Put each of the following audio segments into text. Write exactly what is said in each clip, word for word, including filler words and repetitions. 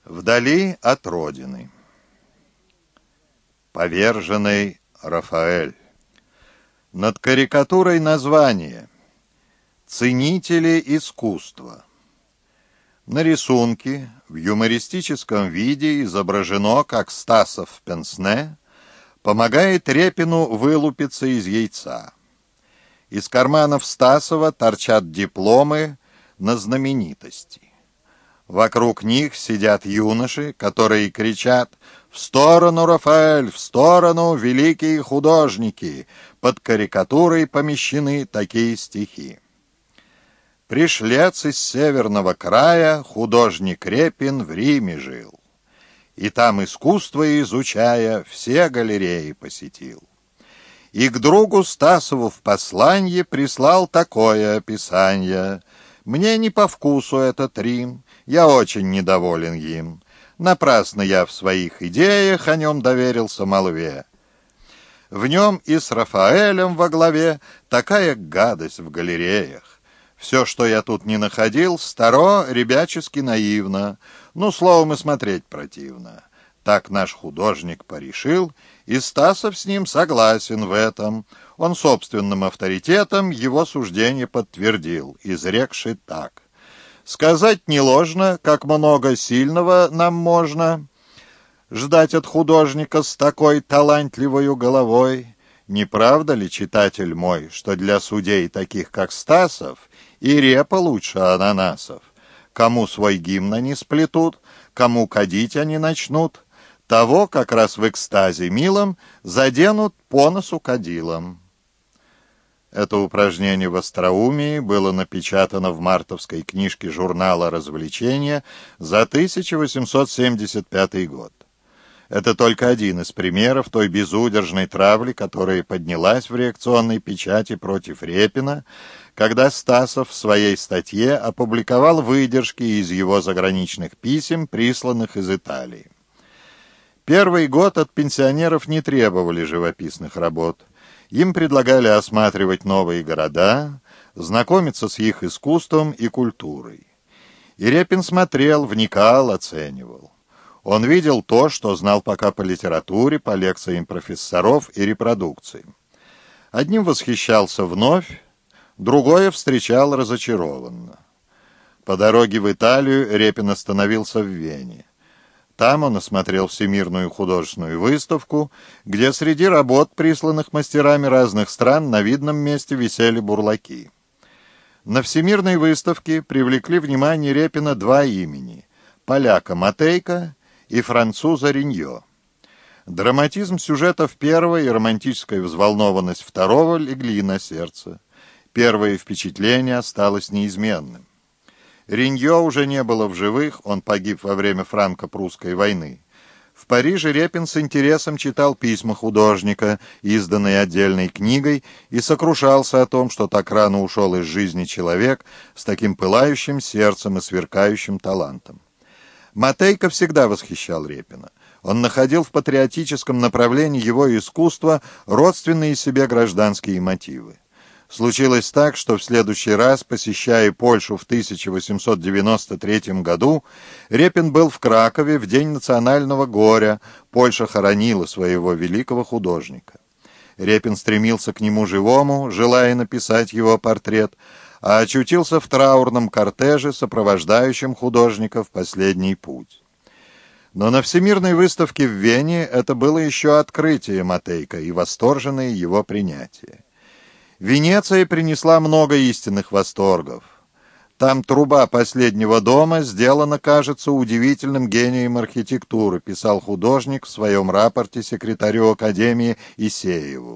Вдали от родины. Поверженный Рафаэль. Над карикатурой название «Ценители искусства». На рисунке в юмористическом виде изображено, как Стасов в пенсне помогает Репину вылупиться из яйца. Из карманов Стасова торчат дипломы на знаменитости. Вокруг них сидят юноши, которые кричат «В сторону, Рафаэль! В сторону, великие художники!» Под карикатурой помещены такие стихи. Пришлец из северного края, художник Репин в Риме жил. И там, искусство изучая, все галереи посетил. И к другу Стасову в посланье прислал такое описание: «Мне не по вкусу этот Рим, я очень недоволен им. Напрасно я в своих идеях о нем доверился молве. В нем и с Рафаэлем во главе такая гадость в галереях. Все, что я тут не находил, старо, ребячески наивно, ну, словом, и смотреть противно». Так наш художник порешил, и Стасов с ним согласен в этом. Он собственным авторитетом его суждение подтвердил, изрекши так: «Сказать не ложно, как много сильного нам можно ждать от художника с такой талантливой головой. Не правда ли, читатель мой, что для судей таких, как Стасов, и репа лучше ананасов? Кому свой гимн они сплетут, кому кадить они начнут, того как раз в экстазе милом заденут по носу кадилом». Это упражнение в остроумии было напечатано в мартовской книжке журнала «Развлечения» за тысяча восемьсот семьдесят пятый год. Это только один из примеров той безудержной травли, которая поднялась в реакционной печати против Репина, когда Стасов в своей статье опубликовал выдержки из его заграничных писем, присланных из Италии. Первый год от пенсионеров не требовали живописных работ. Им предлагали осматривать новые города, знакомиться с их искусством и культурой. И Репин смотрел, вникал, оценивал. Он видел то, что знал пока по литературе, по лекциям профессоров и репродукциям. Одним восхищался вновь, другое встречал разочарованно. По дороге в Италию Репин остановился в Вене. Там он осмотрел Всемирную художественную выставку, где среди работ, присланных мастерами разных стран, на видном месте висели бурлаки. На Всемирной выставке привлекли внимание Репина два имени – поляка Матейка и француза Риньо. Драматизм сюжетов первого и романтическая взволнованность второго легли на сердце. Первое впечатление осталось неизменным. Риньо уже не было в живых, он погиб во время франко-прусской войны. В Париже Репин с интересом читал письма художника, изданные отдельной книгой, и сокрушался о том, что так рано ушел из жизни человек с таким пылающим сердцем и сверкающим талантом. Матейка всегда восхищал Репина. Он находил в патриотическом направлении его искусства родственные себе гражданские мотивы. Случилось так, что в следующий раз, посещая Польшу в тысяча восемьсот девяносто третьем году, Репин был в Кракове в день национального горя. Польша хоронила своего великого художника. Репин стремился к нему живому, желая написать его портрет, а очутился в траурном кортеже, сопровождающем художника в последний путь. Но на Всемирной выставке в Вене это было еще открытие Матейка и восторженное его принятие. Венеция принесла много истинных восторгов. Там труба последнего дома сделана, кажется, удивительным гением архитектуры, писал художник в своем рапорте секретарю Академии Исееву.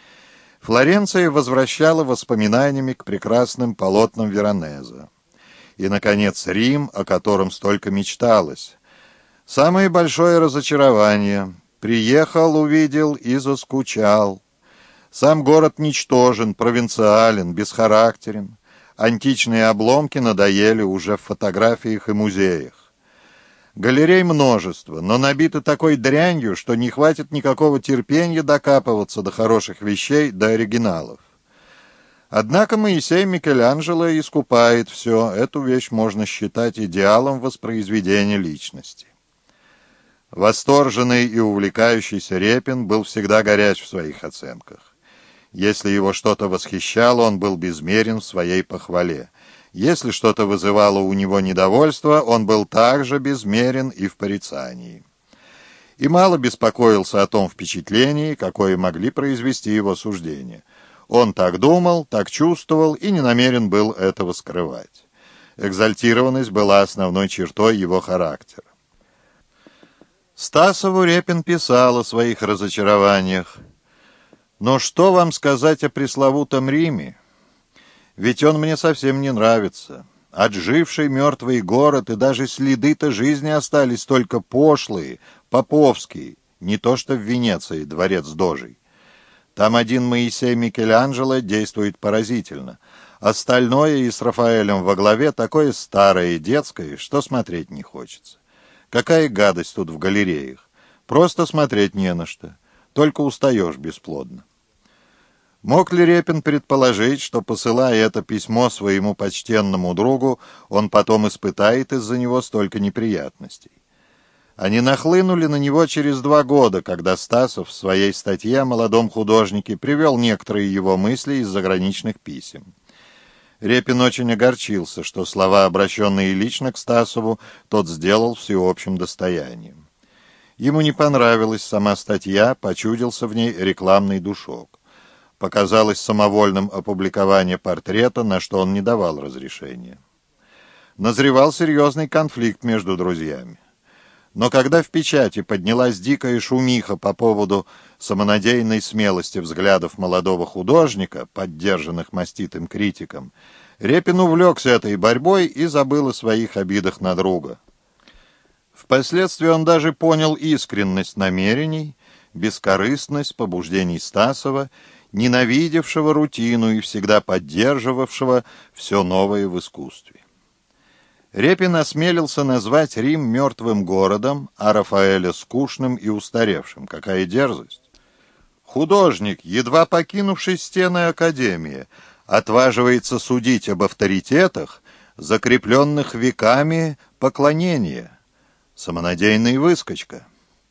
Флоренция возвращала воспоминаниями к прекрасным полотнам Веронезе. И, наконец, Рим, о котором столько мечталось. Самое большое разочарование. Приехал, увидел и заскучал. Сам город ничтожен, провинциален, бесхарактерен. Античные обломки надоели уже в фотографиях и музеях. Галерей множество, но набиты такой дрянью, что не хватит никакого терпения докапываться до хороших вещей, до оригиналов. Однако Моисей Микеланджело искупает все. Эту вещь можно считать идеалом воспроизведения личности. Восторженный и увлекающийся Репин был всегда горяч в своих оценках. Если его что-то восхищало, он был безмерен в своей похвале. Если что-то вызывало у него недовольство, он был также безмерен и в порицании. И мало беспокоился о том впечатлении, какое могли произвести его суждения. Он так думал, так чувствовал и не намерен был этого скрывать. Экзальтированность была основной чертой его характера. Стасову Репин писал о своих разочарованиях. «Но что вам сказать о пресловутом Риме? Ведь он мне совсем не нравится. Отживший мертвый город, и даже следы-то жизни остались только пошлые, поповские, не то что в Венеции, дворец Дожий. Там один Моисей Микеланджело действует поразительно. Остальное и с Рафаэлем во главе такое старое и детское, что смотреть не хочется. Какая гадость тут в галереях. Просто смотреть не на что. Только устаешь бесплодно». Мог ли Репин предположить, что, посылая это письмо своему почтенному другу, он потом испытает из-за него столько неприятностей? Они нахлынули на него через два года, когда Стасов в своей статье о молодом художнике привел некоторые его мысли из заграничных писем. Репин очень огорчился, что слова, обращенные лично к Стасову, тот сделал всеобщим достоянием. Ему не понравилась сама статья, почудился в ней рекламный душок. Показалось самовольным опубликование портрета, на что он не давал разрешения. Назревал серьезный конфликт между друзьями. Но когда в печати поднялась дикая шумиха по поводу самонадеянной смелости взглядов молодого художника, поддержанных маститым критиком, Репин увлекся этой борьбой и забыл о своих обидах на друга. Впоследствии он даже понял искренность намерений, бескорыстность побуждений Стасова, ненавидевшего рутину и всегда поддерживавшего все новое в искусстве. Репин осмелился назвать Рим мертвым городом, а Рафаэля скучным и устаревшим. Какая дерзость! Художник, едва покинувший стены Академии, отваживается судить об авторитетах, закрепленных веками поклонения. Самонадеянный выскочка.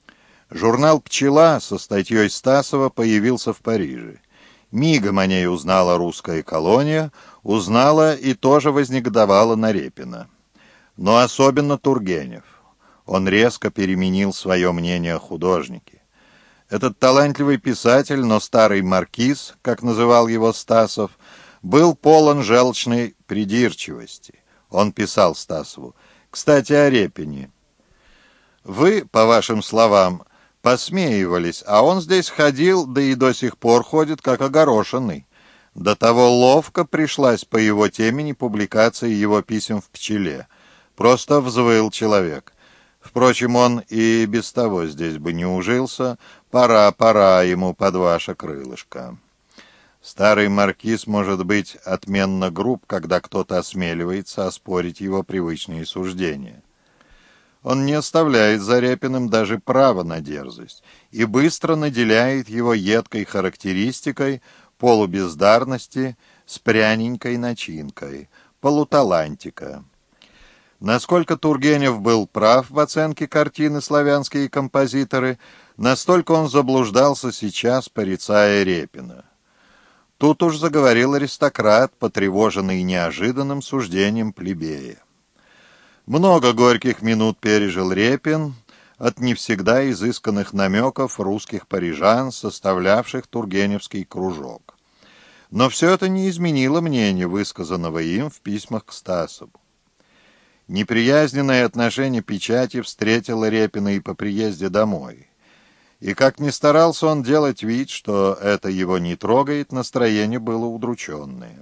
Журнал «Пчела» со статьей Стасова появился в Париже. Мигом о ней узнала русская колония, узнала и тоже вознегодовала на Репина. Но особенно Тургенев. Он резко переменил свое мнение о художнике. Этот талантливый писатель, но старый маркиз, как называл его Стасов, был полон желчной придирчивости. Он писал Стасову: «Кстати, о Репине. Вы, по вашим словам, посмеивались, а он здесь ходил, да и до сих пор ходит, как огорошенный. До того ловко пришлась по его темени публикация его писем в «Пчеле». Просто взвыл человек. Впрочем, он и без того здесь бы не ужился. Пора, пора ему под ваше крылышко». Старый маркиз может быть отменно груб, когда кто-то осмеливается оспорить его привычные суждения. Он не оставляет за Репиным даже права на дерзость и быстро наделяет его едкой характеристикой полубездарности с пряненькой начинкой, полуталантика. Насколько Тургенев был прав в оценке картины «Славянские композиторы», настолько он заблуждался сейчас, порицая Репина. Тут уж заговорил аристократ, потревоженный неожиданным суждением плебея. Много горьких минут пережил Репин от не всегда изысканных намеков русских парижан, составлявших тургеневский кружок. Но все это не изменило мнения, высказанного им в письмах к Стасову. Неприязненное отношение печати встретило Репина и по приезде домой. И как ни старался он делать вид, что это его не трогает, настроение было удрученное.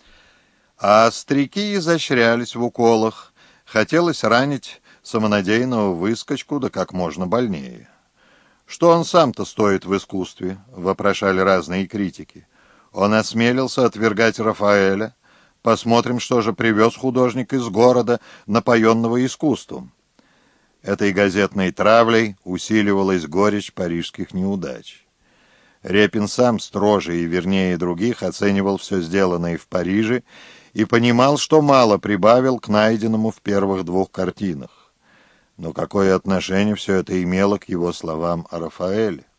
А остряки изощрялись в уколах. Хотелось ранить самонадеянного выскочку, да как можно больнее. «Что он сам-то стоит в искусстве?» — вопрошали разные критики. «Он осмелился отвергать Рафаэля. Посмотрим, что же привез художник из города, напоенного искусством». Этой газетной травлей усиливалась горечь парижских неудач. Репин сам строже и вернее других оценивал все сделанное в Париже и понимал, что мало прибавил к найденному в первых двух картинах. Но какое отношение все это имело к его словам о Рафаэле?